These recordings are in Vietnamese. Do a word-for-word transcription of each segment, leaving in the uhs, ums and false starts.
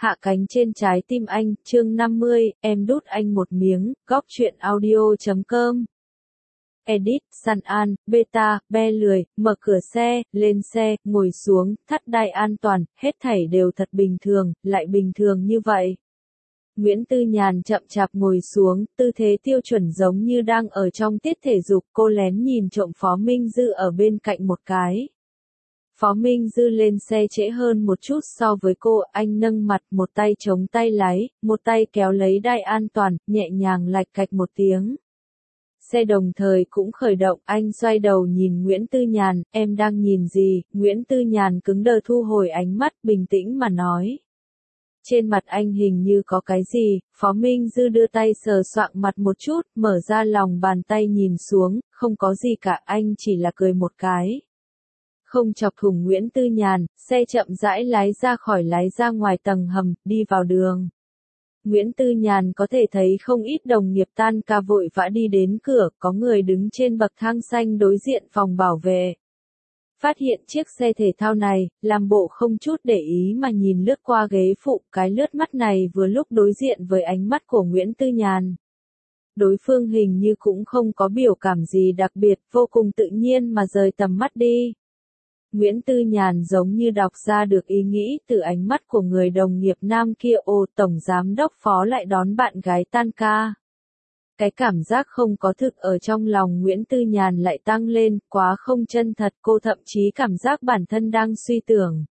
Hạ cánh trên trái tim anh, chương năm mươi, em đút anh một miếng, góc truyện audio chấm com. Edit, San An, Beta, Be lười, mở cửa xe, lên xe, ngồi xuống, thắt đai an toàn, hết thảy đều thật bình thường, lại bình thường như vậy. Nguyễn Tư Nhàn chậm chạp ngồi xuống, tư thế tiêu chuẩn giống như đang ở trong tiết thể dục, cô lén nhìn trộm Phó Minh Dư ở bên cạnh một cái. Phó Minh Dư lên xe trễ hơn một chút so với cô, anh nâng mặt, một tay chống tay lái, một tay kéo lấy đai an toàn, nhẹ nhàng lạch cạch một tiếng. Xe đồng thời cũng khởi động, anh xoay đầu nhìn Nguyễn Tư Nhàn, em đang nhìn gì? Nguyễn Tư Nhàn cứng đờ thu hồi ánh mắt, bình tĩnh mà nói. Trên mặt anh hình như có cái gì, Phó Minh Dư đưa tay sờ soạng mặt một chút, mở ra lòng bàn tay nhìn xuống, không có gì cả, anh chỉ là cười một cái. Không chọc thủng Nguyễn Tư Nhàn, xe chậm rãi lái ra khỏi lái ra ngoài tầng hầm, đi vào đường. Nguyễn Tư Nhàn có thể thấy không ít đồng nghiệp tan ca vội vã đi đến cửa, có người đứng trên bậc thang xanh đối diện phòng bảo vệ. Phát hiện chiếc xe thể thao này, làm bộ không chút để ý mà nhìn lướt qua ghế phụ, cái lướt mắt này vừa lúc đối diện với ánh mắt của Nguyễn Tư Nhàn. Đối phương hình như cũng không có biểu cảm gì đặc biệt, vô cùng tự nhiên mà rời tầm mắt đi. Nguyễn Tư Nhàn giống như đọc ra được ý nghĩ từ ánh mắt của người đồng nghiệp nam kia, ô, tổng giám đốc Phó lại đón bạn gái tan ca. Cái cảm giác không có thực ở trong lòng Nguyễn Tư Nhàn lại tăng lên, quá không chân thật, cô thậm chí cảm giác bản thân đang suy tưởng.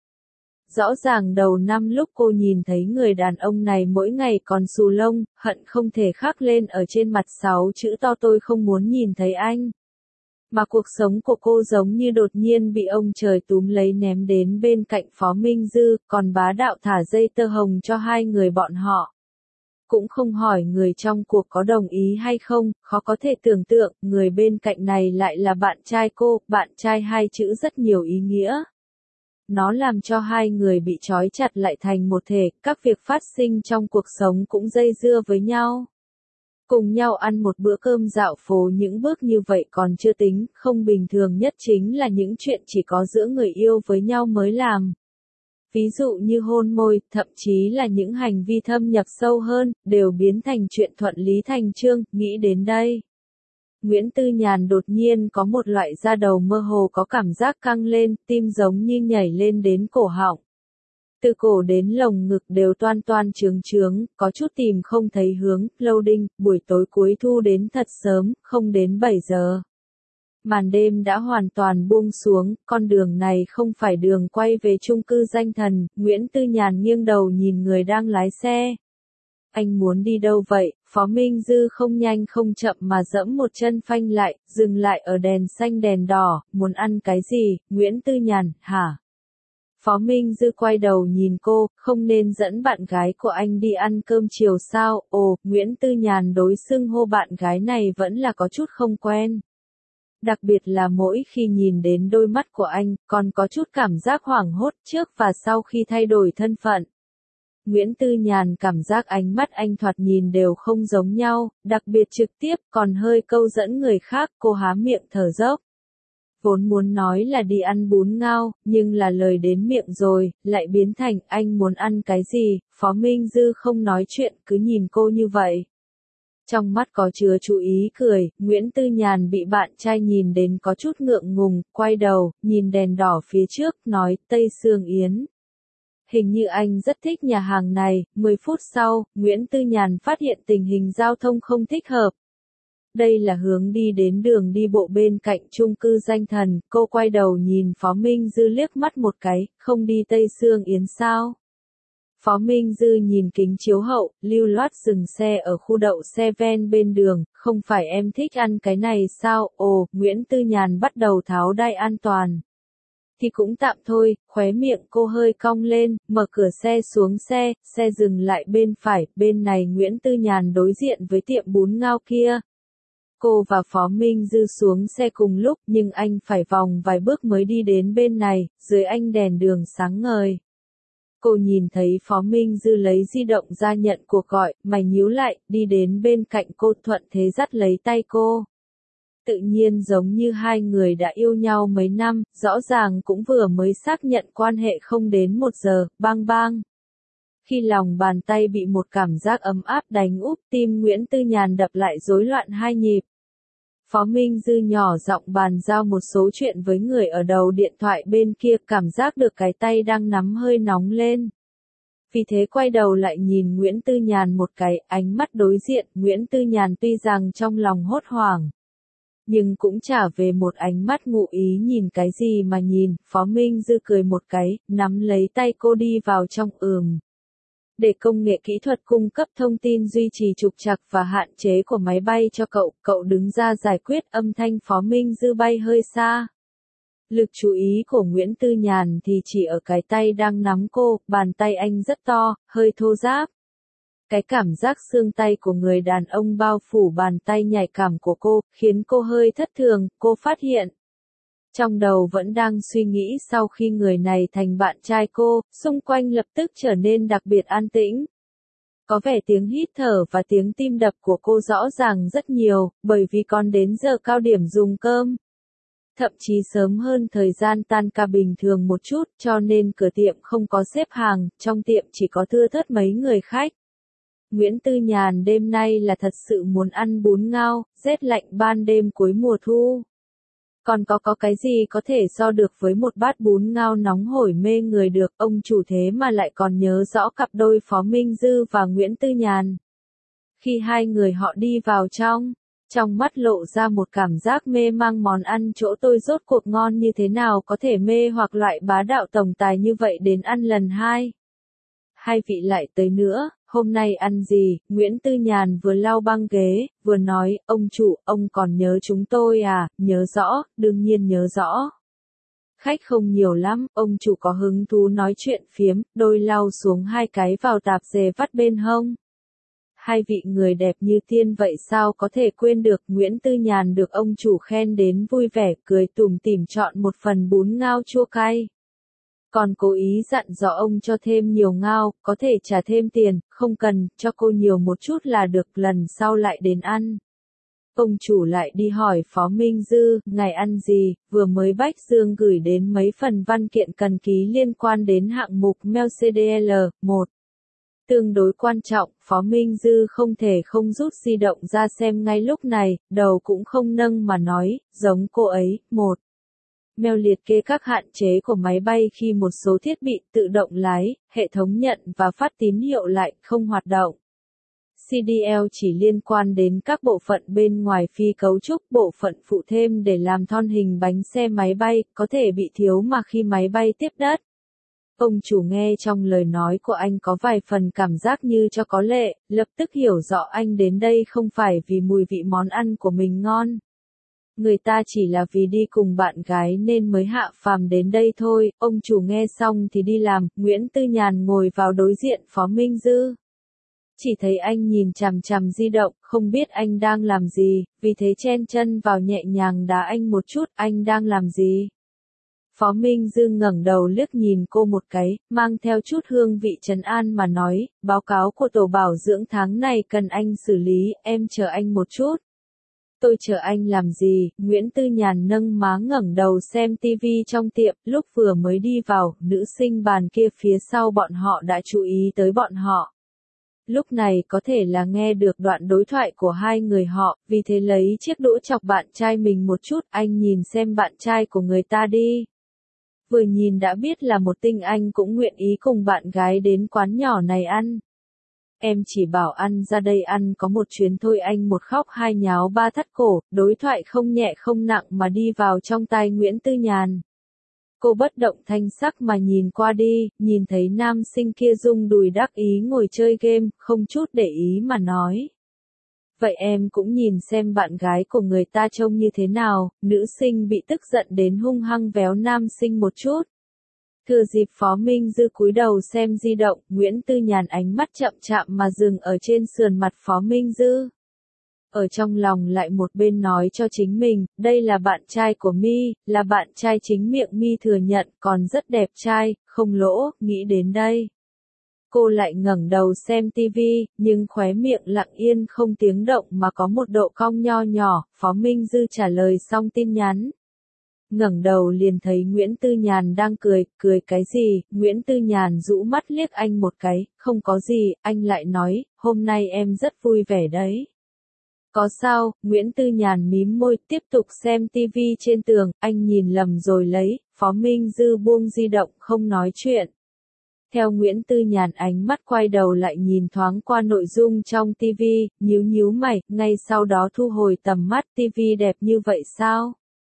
Rõ ràng đầu năm lúc cô nhìn thấy người đàn ông này mỗi ngày còn xù lông, hận không thể khắc lên ở trên mặt sáu chữ to tôi không muốn nhìn thấy anh. Mà cuộc sống của cô giống như đột nhiên bị ông trời túm lấy ném đến bên cạnh Phó Minh Dư, còn bá đạo thả dây tơ hồng cho hai người bọn họ. Cũng không hỏi người trong cuộc có đồng ý hay không, khó có thể tưởng tượng, người bên cạnh này lại là bạn trai cô, bạn trai hai chữ rất nhiều ý nghĩa. Nó làm cho hai người bị trói chặt lại thành một thể, các việc phát sinh trong cuộc sống cũng dây dưa với nhau. Cùng nhau ăn một bữa cơm dạo phố những bước như vậy còn chưa tính, không bình thường nhất chính là những chuyện chỉ có giữa người yêu với nhau mới làm. Ví dụ như hôn môi, thậm chí là những hành vi thâm nhập sâu hơn, đều biến thành chuyện thuận lý thành chương, nghĩ đến đây. Nguyễn Tư Nhàn đột nhiên có một loại da đầu mơ hồ có cảm giác căng lên, tim giống như nhảy lên đến cổ họng. Từ cổ đến lồng ngực đều toan toan trướng trướng, có chút tìm không thấy hướng, loading, buổi tối cuối thu đến thật sớm, không đến bảy giờ. Màn đêm đã hoàn toàn buông xuống, con đường này không phải đường quay về chung cư Danh Thần, Nguyễn Tư Nhàn nghiêng đầu nhìn người đang lái xe. Anh muốn đi đâu vậy? Phó Minh Dư không nhanh không chậm mà dẫm một chân phanh lại, dừng lại ở đèn xanh đèn đỏ, muốn ăn cái gì? Nguyễn Tư Nhàn, hả? Phó Minh Dư quay đầu nhìn cô, không nên dẫn bạn gái của anh đi ăn cơm chiều sao? Ồ, Nguyễn Tư Nhàn đối xưng hô bạn gái này vẫn là có chút không quen. Đặc biệt là mỗi khi nhìn đến đôi mắt của anh, còn có chút cảm giác hoảng hốt trước và sau khi thay đổi thân phận. Nguyễn Tư Nhàn cảm giác ánh mắt anh thoạt nhìn đều không giống nhau, đặc biệt trực tiếp, còn hơi câu dẫn người khác, cô há miệng thở dốc. Vốn muốn nói là đi ăn bún ngao, nhưng là lời đến miệng rồi, lại biến thành anh muốn ăn cái gì, Phó Minh Dư không nói chuyện, cứ nhìn cô như vậy. Trong mắt có chứa chú ý cười, Nguyễn Tư Nhàn bị bạn trai nhìn đến có chút ngượng ngùng, quay đầu, nhìn đèn đỏ phía trước, nói, Tây Sương Yến. Hình như anh rất thích nhà hàng này, mười phút sau, Nguyễn Tư Nhàn phát hiện tình hình giao thông không thích hợp. Đây là hướng đi đến đường đi bộ bên cạnh chung cư Danh Thần, cô quay đầu nhìn Phó Minh Dư liếc mắt một cái, không đi Tây Sương Yến sao? Phó Minh Dư nhìn kính chiếu hậu, lưu loát dừng xe ở khu đậu xe ven bên đường, không phải em thích ăn cái này sao? Ồ, Nguyễn Tư Nhàn bắt đầu tháo đai an toàn. Thì cũng tạm thôi, khóe miệng cô hơi cong lên, mở cửa xe xuống xe, xe dừng lại bên phải, bên này Nguyễn Tư Nhàn đối diện với tiệm bún ngao kia. Cô và Phó Minh Dư xuống xe cùng lúc, nhưng anh phải vòng vài bước mới đi đến bên này, dưới anh đèn đường sáng ngời. Cô nhìn thấy Phó Minh Dư lấy di động ra nhận cuộc gọi, mày nhíu lại, đi đến bên cạnh cô thuận thế dắt lấy tay cô. Tự nhiên giống như hai người đã yêu nhau mấy năm, rõ ràng cũng vừa mới xác nhận quan hệ không đến một giờ, bang bang. Khi lòng bàn tay bị một cảm giác ấm áp đánh úp, tim Nguyễn Tư Nhàn đập lại rối loạn hai nhịp. Phó Minh Dư nhỏ giọng bàn giao một số chuyện với người ở đầu điện thoại bên kia, cảm giác được cái tay đang nắm hơi nóng lên. Vì thế quay đầu lại nhìn Nguyễn Tư Nhàn một cái, ánh mắt đối diện, Nguyễn Tư Nhàn tuy rằng trong lòng hốt hoảng, nhưng cũng trả về một ánh mắt ngụ ý nhìn cái gì mà nhìn. Phó Minh Dư cười một cái, nắm lấy tay cô đi vào trong ừm. Để công nghệ kỹ thuật cung cấp thông tin duy trì trục trặc và hạn chế của máy bay cho cậu, cậu đứng ra giải quyết. Âm thanh Phó Minh Dư bay hơi xa. Lực chú ý của Nguyễn Tư Nhàn thì chỉ ở cái tay đang nắm cô, bàn tay anh rất to, hơi thô ráp. Cái cảm giác xương tay của người đàn ông bao phủ bàn tay nhạy cảm của cô, khiến cô hơi thất thường. Cô phát hiện, trong đầu vẫn đang suy nghĩ sau khi người này thành bạn trai cô, xung quanh lập tức trở nên đặc biệt an tĩnh. Có vẻ tiếng hít thở và tiếng tim đập của cô rõ ràng rất nhiều, bởi vì còn đến giờ cao điểm dùng cơm. Thậm chí sớm hơn thời gian tan ca bình thường một chút, cho nên cửa tiệm không có xếp hàng, trong tiệm chỉ có thưa thớt mấy người khách. Nguyễn Tư Nhàn đêm nay là thật sự muốn ăn bún ngao, rét lạnh ban đêm cuối mùa thu. Còn có có cái gì có thể so được với một bát bún ngao nóng hổi mê người được, ông chủ thế mà lại còn nhớ rõ cặp đôi Phó Minh Dư và Nguyễn Tư Nhàn. Khi hai người họ đi vào trong, trong mắt lộ ra một cảm giác mê mang, món ăn chỗ tôi rốt cuộc ngon như thế nào có thể mê hoặc loại bá đạo tổng tài như vậy đến ăn lần hai. Hai vị lại tới nữa, hôm nay ăn gì? Nguyễn Tư Nhàn vừa lau băng ghế, vừa nói, ông chủ, ông còn nhớ chúng tôi à? Nhớ rõ, đương nhiên nhớ rõ. Khách không nhiều lắm, ông chủ có hứng thú nói chuyện phiếm, đôi lau xuống hai cái vào tạp dề vắt bên hông. Hai vị người đẹp như tiên vậy sao có thể quên được? Nguyễn Tư Nhàn được ông chủ khen đến vui vẻ, cười tủm tỉm chọn một phần bún ngao chua cay. Còn cố ý dặn dò ông cho thêm nhiều ngao, có thể trả thêm tiền, không cần, cho cô nhiều một chút là được, lần sau lại đến ăn. Ông chủ lại đi hỏi Phó Minh Dư, ngài ăn gì? Vừa mới Bách Dương gửi đến mấy phần văn kiện cần ký liên quan đến hạng mục Mercedes L một. Tương đối quan trọng, Phó Minh Dư không thể không rút di động ra xem ngay lúc này, đầu cũng không nâng mà nói, giống cô ấy. Một. Mail liệt kê các hạn chế của máy bay khi một số thiết bị tự động lái, hệ thống nhận và phát tín hiệu lại không hoạt động. xê đê lờ chỉ liên quan đến các bộ phận bên ngoài phi cấu trúc, bộ phận phụ thêm để làm thon hình bánh xe máy bay, có thể bị thiếu mà khi máy bay tiếp đất. Ông chủ nghe trong lời nói của anh có vài phần cảm giác như cho có lệ, lập tức hiểu rõ anh đến đây không phải vì mùi vị món ăn của mình ngon. Người ta chỉ là vì đi cùng bạn gái nên mới hạ phàm đến đây thôi. Ông chủ nghe xong thì đi làm. Nguyễn Tư Nhàn ngồi vào đối diện Phó Minh Dư. Chỉ thấy anh nhìn chằm chằm di động, không biết anh đang làm gì, vì thế chen chân vào nhẹ nhàng đá anh một chút. Anh đang làm gì? Phó Minh Dư ngẩng đầu liếc nhìn cô một cái, mang theo chút hương vị trấn an mà nói, báo cáo của tổ bảo dưỡng tháng này cần anh xử lý, em chờ anh một chút. Tôi chờ anh làm gì? Nguyễn Tư Nhàn nâng má ngẩng đầu xem tivi trong tiệm, lúc vừa mới đi vào, nữ sinh bàn kia phía sau bọn họ đã chú ý tới bọn họ. Lúc này có thể là nghe được đoạn đối thoại của hai người họ, vì thế lấy chiếc đũa chọc bạn trai mình một chút, anh nhìn xem bạn trai của người ta đi. Vừa nhìn đã biết là một tinh anh cũng nguyện ý cùng bạn gái đến quán nhỏ này ăn. Em chỉ bảo ăn ra đây ăn có một chuyến thôi, anh một khóc hai nháo ba thắt cổ, đối thoại không nhẹ không nặng mà đi vào trong tai Nguyễn Tư Nhàn. Cô bất động thanh sắc mà nhìn qua đi, nhìn thấy nam sinh kia rung đùi đắc ý ngồi chơi game, không chút để ý mà nói. Vậy em cũng nhìn xem bạn gái của người ta trông như thế nào. Nữ sinh bị tức giận đến hung hăng véo nam sinh một chút. Thừa dịp Phó Minh Dư cúi đầu xem di động, Nguyễn Tư Nhàn ánh mắt chậm chạm mà dừng ở trên sườn mặt Phó Minh Dư. Ở trong lòng lại một bên nói cho chính mình, đây là bạn trai của My, là bạn trai chính miệng My thừa nhận, còn rất đẹp trai, không lỗ, nghĩ đến đây. Cô lại ngẩng đầu xem tivi, nhưng khóe miệng lặng yên không tiếng động mà có một độ cong nho nhỏ. Phó Minh Dư trả lời xong tin nhắn. ngẩng đầu liền thấy Nguyễn Tư Nhàn đang cười, cười cái gì, Nguyễn Tư Nhàn rũ mắt liếc anh một cái, không có gì, anh lại nói, hôm nay em rất vui vẻ đấy. Có sao, Nguyễn Tư Nhàn mím môi, tiếp tục xem tivi trên tường, anh nhìn lầm rồi lấy, Phó Minh Dư buông di động không nói chuyện. Theo Nguyễn Tư Nhàn ánh mắt quay đầu lại nhìn thoáng qua nội dung trong tivi, nhíu nhíu mày, ngay sau đó thu hồi tầm mắt, tivi đẹp như vậy sao?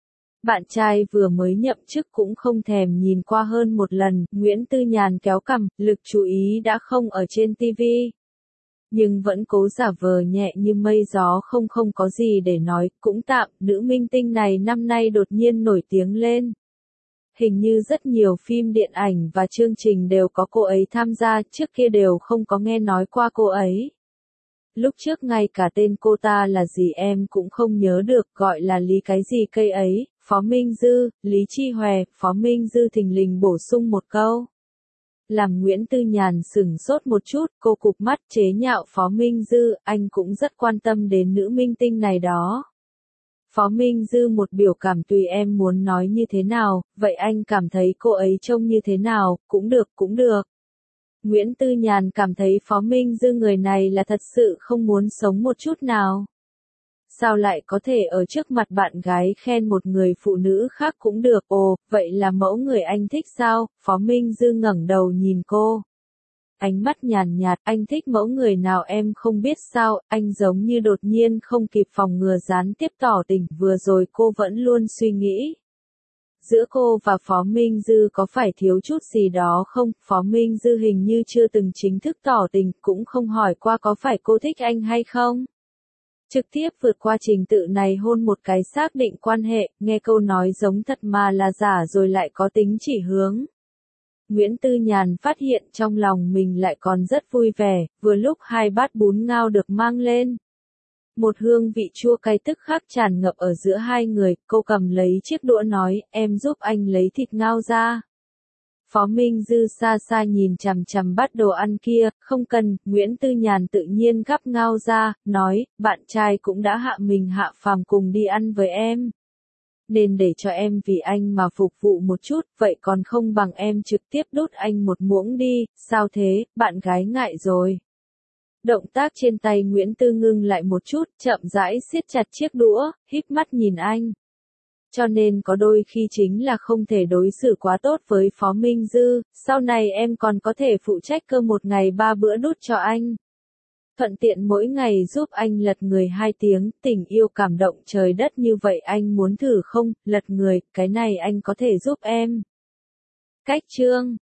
Bạn trai vừa mới nhậm chức cũng không thèm nhìn qua hơn một lần, Nguyễn Tư Nhàn kéo cằm, lực chú ý đã không ở trên tivi. Nhưng vẫn cố giả vờ nhẹ như mây gió không không có gì để nói, cũng tạm, nữ minh tinh này năm nay đột nhiên nổi tiếng lên. Hình như rất nhiều phim điện ảnh và chương trình đều có cô ấy tham gia, trước kia đều không có nghe nói qua cô ấy. Lúc trước ngay cả tên cô ta là gì em cũng không nhớ được, gọi là Lý cái gì cây ấy, Phó Minh Dư, Lý Chi Hòe, Phó Minh Dư thình lình bổ sung một câu. Làm Nguyễn Tư Nhàn sửng sốt một chút, cô cụp mắt chế nhạo Phó Minh Dư, anh cũng rất quan tâm đến nữ minh tinh này đó. Phó Minh Dư một biểu cảm tùy em muốn nói như thế nào, vậy anh cảm thấy cô ấy trông như thế nào, cũng được, cũng được. Nguyễn Tư Nhàn cảm thấy Phó Minh Dư người này là thật sự không muốn sống một chút nào. Sao lại có thể ở trước mặt bạn gái khen một người phụ nữ khác cũng được, ồ, vậy là mẫu người anh thích sao? Phó Minh Dư ngẩng đầu nhìn cô. Ánh mắt nhàn nhạt, anh thích mẫu người nào em không biết sao, anh giống như đột nhiên không kịp phòng ngừa gián tiếp tỏ tình, vừa rồi cô vẫn luôn suy nghĩ. Giữa cô và Phó Minh Dư có phải thiếu chút gì đó không? Phó Minh Dư hình như chưa từng chính thức tỏ tình, cũng không hỏi qua có phải cô thích anh hay không. Trực tiếp vượt qua trình tự này hôn một cái xác định quan hệ, nghe câu nói giống thật mà là giả rồi lại có tính chỉ hướng. Nguyễn Tư Nhàn phát hiện trong lòng mình lại còn rất vui vẻ, vừa lúc hai bát bún ngao được mang lên. Một hương vị chua cay tức khắc tràn ngập ở giữa hai người, cô cầm lấy chiếc đũa nói, em giúp anh lấy thịt ngao ra. Phó Minh Dư xa xa nhìn chằm chằm bát đồ ăn kia, không cần, Nguyễn Tư Nhàn tự nhiên gắp ngao ra, nói, bạn trai cũng đã hạ mình hạ phàm cùng đi ăn với em. Nên để cho em vì anh mà phục vụ một chút, vậy còn không bằng em trực tiếp đút anh một muỗng đi, sao thế, bạn gái ngại rồi. Động tác trên tay Nguyễn Tư ngưng lại một chút, chậm rãi siết chặt chiếc đũa, híp mắt nhìn anh. Cho nên có đôi khi chính là không thể đối xử quá tốt với Phó Minh Dư, sau này em còn có thể phụ trách cơm một ngày ba bữa đút cho anh. Thuận tiện mỗi ngày giúp anh lật người hai tiếng, tình yêu cảm động trời đất như vậy anh muốn thử không, lật người, cái này anh có thể giúp em. Cách chương